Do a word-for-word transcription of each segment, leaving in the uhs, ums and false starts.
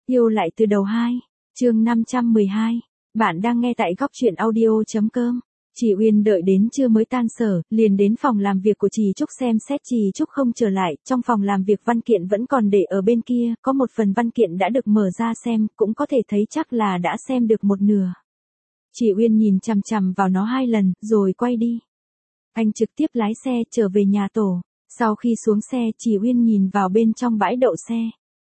Yêu lại từ đầu hai, chương năm trăm mười hai. Bạn đang nghe tại góc truyện audio.com. Chị Uyên đợi đến trưa mới tan sở, liền đến phòng làm việc của chị Trúc xem xét. Chị Trúc không trở lại, trong phòng làm việc văn kiện vẫn còn để ở bên kia, có một phần văn kiện đã được mở ra xem, cũng có thể thấy chắc là đã xem được một nửa. Chị Uyên nhìn chằm chằm vào nó hai lần, rồi quay đi. Anh trực tiếp lái xe trở về nhà tổ. Sau khi xuống xe, chị Uyên nhìn vào bên trong bãi đậu xe.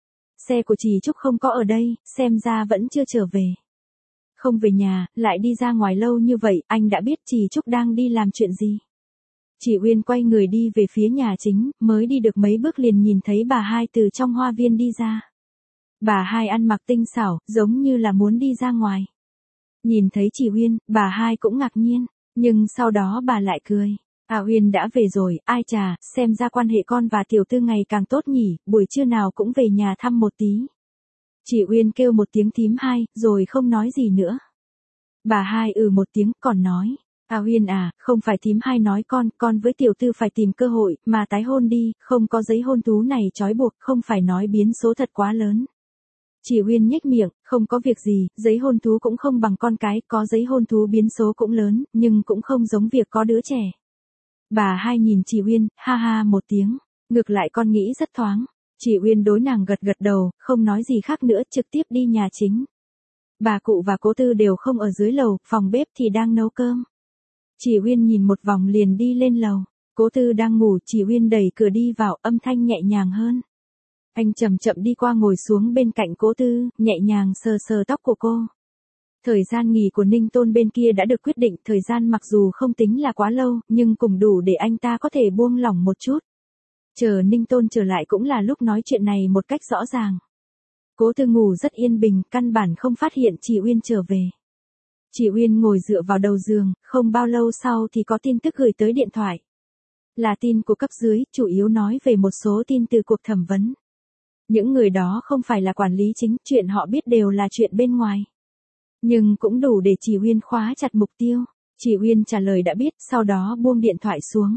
Xe của chị Trúc không có ở đây, xem ra vẫn chưa trở về. Không về nhà, lại đi ra ngoài lâu như vậy, anh đã biết chị Trúc đang đi làm chuyện gì. Chị Uyên quay người đi về phía nhà chính, mới đi được mấy bước liền nhìn thấy bà hai từ trong hoa viên đi ra. Bà hai ăn mặc tinh xảo, giống như là muốn đi ra ngoài. Nhìn thấy chị Uyên, bà hai cũng ngạc nhiên, nhưng sau đó bà lại cười. À Uyên đã về rồi, ai chà, xem ra quan hệ con và tiểu tư ngày càng tốt nhỉ, buổi trưa nào cũng về nhà thăm một tí. Chị Uyên kêu một tiếng thím hai, rồi không nói gì nữa. Bà hai ừ một tiếng, còn nói, à Uyên à, không phải thím hai nói con, con với tiểu tư phải tìm cơ hội, mà tái hôn đi, không có giấy hôn thú này trói buộc, không phải nói biến số thật quá lớn. Chị Uyên nhếch miệng, không có việc gì, giấy hôn thú cũng không bằng con cái, có giấy hôn thú biến số cũng lớn, nhưng cũng không giống việc có đứa trẻ. Bà hai nhìn chị Uyên, ha ha một tiếng, ngược lại con nghĩ rất thoáng. Chị Uyên đối nàng gật gật đầu, không nói gì khác nữa, trực tiếp đi nhà chính. Bà cụ và cố tư đều không ở dưới lầu, phòng bếp thì đang nấu cơm. Chị Uyên nhìn một vòng liền đi lên lầu. Cố tư đang ngủ, chị Uyên đẩy cửa đi vào, âm thanh nhẹ nhàng hơn. Anh chậm chậm đi qua ngồi xuống bên cạnh cố tư, nhẹ nhàng sờ sờ tóc của cô. Thời gian nghỉ của Ninh Tôn bên kia đã được quyết định, thời gian mặc dù không tính là quá lâu, nhưng cũng đủ để anh ta có thể buông lỏng một chút. Chờ Ninh Tôn trở lại cũng là lúc nói chuyện này một cách rõ ràng. Cố tư ngủ rất yên bình, căn bản không phát hiện chị Uyên trở về. Chị Uyên ngồi dựa vào đầu giường, không bao lâu sau thì có tin tức gửi tới điện thoại. Là tin của cấp dưới, chủ yếu nói về một số tin từ cuộc thẩm vấn. Những người đó không phải là quản lý chính, chuyện họ biết đều là chuyện bên ngoài. Nhưng cũng đủ để chị Uyên khóa chặt mục tiêu. Chị Uyên trả lời đã biết, sau đó buông điện thoại xuống.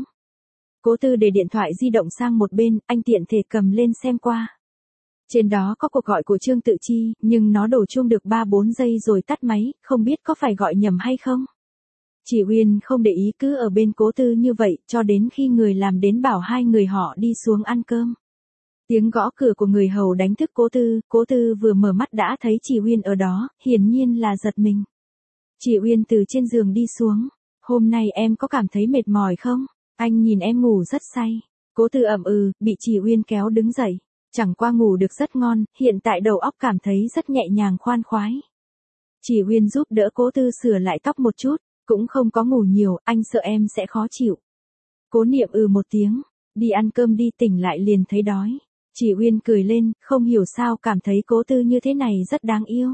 Cố tư để điện thoại di động sang một bên, anh tiện thể cầm lên xem qua. Trên đó có cuộc gọi của Trương Tự Chi, nhưng nó đổ chuông được ba bốn giây rồi tắt máy, không biết có phải gọi nhầm hay không. Chị Uyên không để ý cứ ở bên cố tư như vậy, cho đến khi người làm đến bảo hai người họ đi xuống ăn cơm. Tiếng gõ cửa của người hầu đánh thức cố tư, cố tư vừa mở mắt đã thấy chị Uyên ở đó, hiển nhiên là giật mình. Chị Uyên từ trên giường đi xuống. Hôm nay em có cảm thấy mệt mỏi không? Anh nhìn em ngủ rất say. Cố tư ậm ừ, bị chị Uyên kéo đứng dậy. Chẳng qua ngủ được rất ngon, hiện tại đầu óc cảm thấy rất nhẹ nhàng khoan khoái. Chị Uyên giúp đỡ cố tư sửa lại tóc một chút, cũng không có ngủ nhiều, anh sợ em sẽ khó chịu. Cố niệm ừ một tiếng, đi ăn cơm đi, tỉnh lại liền thấy đói. Chị Uyên cười lên, không hiểu sao cảm thấy cố tư như thế này rất đáng yêu.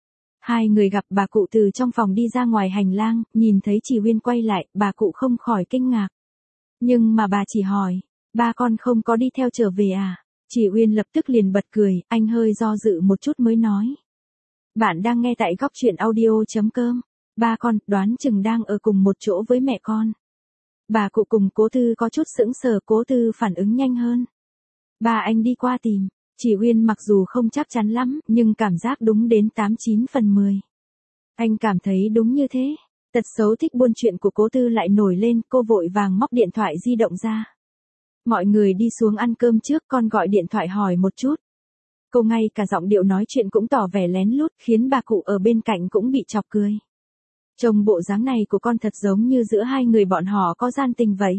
Hai người gặp bà cụ từ trong phòng đi ra ngoài hành lang, nhìn thấy chị Uyên quay lại, bà cụ không khỏi kinh ngạc. Nhưng mà bà chỉ hỏi, ba con không có đi theo trở về à? Chị Uyên lập tức liền bật cười, anh hơi do dự một chút mới nói. Bạn đang nghe tại góc truyện audio.com. Ba con, đoán chừng đang ở cùng một chỗ với mẹ con. Bà cụ cùng cố tư có chút sững sờ, cố tư phản ứng nhanh hơn. Ba anh đi qua tìm. Chị Uyên mặc dù không chắc chắn lắm, nhưng cảm giác đúng đến tám chín phần mười. Anh cảm thấy đúng như thế. Tật xấu thích buôn chuyện của cố tư lại nổi lên, cô vội vàng móc điện thoại di động ra. Mọi người đi xuống ăn cơm trước, con gọi điện thoại hỏi một chút. Cô ngay cả giọng điệu nói chuyện cũng tỏ vẻ lén lút, khiến bà cụ ở bên cạnh cũng bị chọc cười. Trông bộ dáng này của con thật giống như giữa hai người bọn họ có gian tình vậy.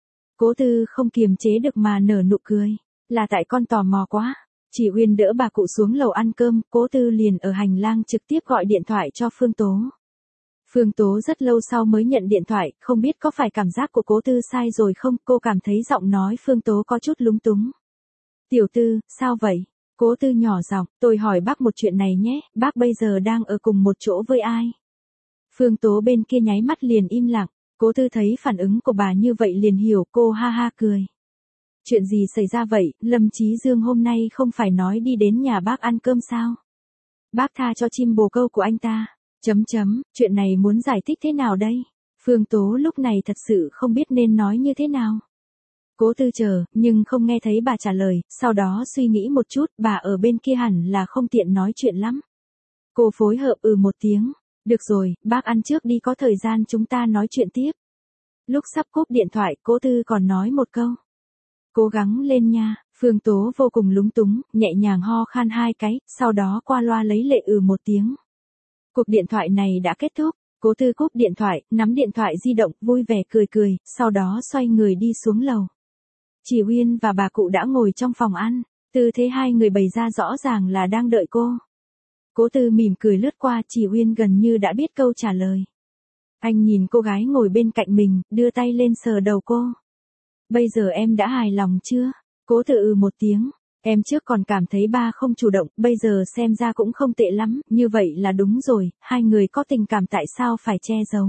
Cố tư không kiềm chế được mà nở nụ cười. Là tại con tò mò quá. Chị Uyên đỡ bà cụ xuống lầu ăn cơm, cố tư liền ở hành lang trực tiếp gọi điện thoại cho Phương Tố. Phương Tố rất lâu sau mới nhận điện thoại, không biết có phải cảm giác của cố tư sai rồi không, cô cảm thấy giọng nói Phương Tố có chút lúng túng. Tiểu tư, sao vậy? Cố tư nhỏ giọng, tôi hỏi bác một chuyện này nhé, bác bây giờ đang ở cùng một chỗ với ai? Phương Tố bên kia nháy mắt liền im lặng, cố tư thấy phản ứng của bà như vậy liền hiểu, cô ha ha cười. Chuyện gì xảy ra vậy, Lâm Chí Dương hôm nay không phải nói đi đến nhà bác ăn cơm sao? Bác tha cho chim bồ câu của anh ta. Chấm chấm, chuyện này muốn giải thích thế nào đây? Phương Tố lúc này thật sự không biết nên nói như thế nào. Cố Tư chờ, nhưng không nghe thấy bà trả lời, sau đó suy nghĩ một chút, bà ở bên kia hẳn là không tiện nói chuyện lắm. Cô phối hợp ừ một tiếng, được rồi, bác ăn trước đi, có thời gian chúng ta nói chuyện tiếp. Lúc sắp cúp điện thoại, Cố Tư còn nói một câu. Cố gắng lên nha. Phương Tố vô cùng lúng túng, nhẹ nhàng ho khan hai cái, sau đó qua loa lấy lệ ừ một tiếng. Cuộc điện thoại này đã kết thúc, Cố Tư cúp điện thoại, nắm điện thoại di động, vui vẻ cười cười, sau đó xoay người đi xuống lầu. Chỉ Uyên và bà cụ đã ngồi trong phòng ăn, tư thế hai người bày ra rõ ràng là đang đợi cô. Cố Tư mỉm cười lướt qua, Chỉ Uyên gần như đã biết câu trả lời. Anh nhìn cô gái ngồi bên cạnh mình, đưa tay lên sờ đầu cô. Bây giờ em đã hài lòng chưa? Cố Tư ừ một tiếng. Em trước còn cảm thấy ba không chủ động, bây giờ xem ra cũng không tệ lắm, như vậy là đúng rồi, hai người có tình cảm tại sao phải che giấu.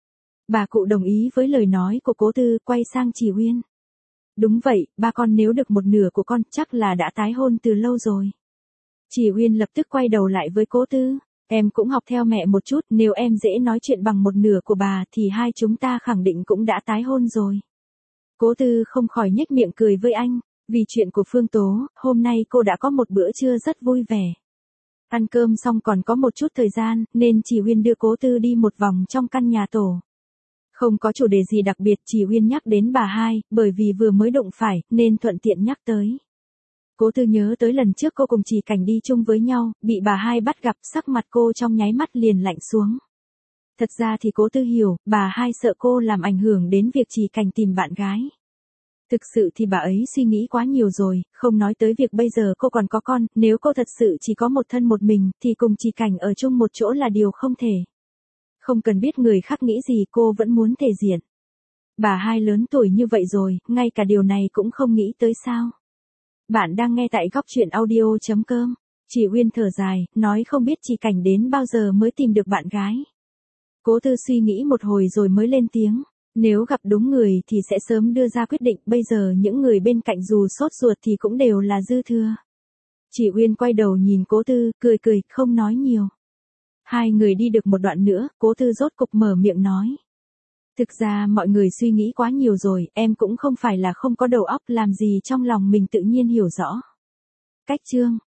Bà cụ đồng ý với lời nói của Cố Tư, quay sang Chỉ Uyên. Đúng vậy, ba con nếu được một nửa của con chắc là đã tái hôn từ lâu rồi. Chỉ Uyên lập tức quay đầu lại với Cố Tư. Em cũng học theo mẹ một chút, nếu em dễ nói chuyện bằng một nửa của bà thì hai chúng ta khẳng định cũng đã tái hôn rồi. Cố Tư không khỏi nhếch miệng cười với anh. Vì chuyện của Phương Tố, hôm nay cô đã có một bữa trưa rất vui vẻ. Ăn cơm xong còn có một chút thời gian, nên Chỉ Uyên đưa Cố Tư đi một vòng trong căn nhà tổ. Không có chủ đề gì đặc biệt, Chỉ Uyên nhắc đến bà hai, bởi vì vừa mới đụng phải, nên thuận tiện nhắc tới. Cố Tư nhớ tới lần trước cô cùng Chỉ Cảnh đi chung với nhau, bị bà hai bắt gặp, sắc mặt cô trong nháy mắt liền lạnh xuống. Thật ra thì Cố Tư hiểu, bà hai sợ cô làm ảnh hưởng đến việc Chỉ Cảnh tìm bạn gái. Thực sự thì bà ấy suy nghĩ quá nhiều rồi, không nói tới việc bây giờ cô còn có con, nếu cô thật sự chỉ có một thân một mình, thì cùng Chỉ Cảnh ở chung một chỗ là điều không thể. Không cần biết người khác nghĩ gì, cô vẫn muốn thể diện. Bà hai lớn tuổi như vậy rồi, ngay cả điều này cũng không nghĩ tới sao. Bạn đang nghe tại góc truyện audio chấm com. Chỉ Uyên thở dài, nói không biết Chỉ Cảnh đến bao giờ mới tìm được bạn gái. Cố Tư suy nghĩ một hồi rồi mới lên tiếng. Nếu gặp đúng người thì sẽ sớm đưa ra quyết định, bây giờ những người bên cạnh dù sốt ruột thì cũng đều là dư thừa. Chỉ Uyên quay đầu nhìn Cố Tư, cười cười, không nói nhiều. Hai người đi được một đoạn nữa, Cố Tư rốt cục mở miệng nói. Thực ra mọi người suy nghĩ quá nhiều rồi, em cũng không phải là không có đầu óc, làm gì trong lòng mình tự nhiên hiểu rõ. Cách chương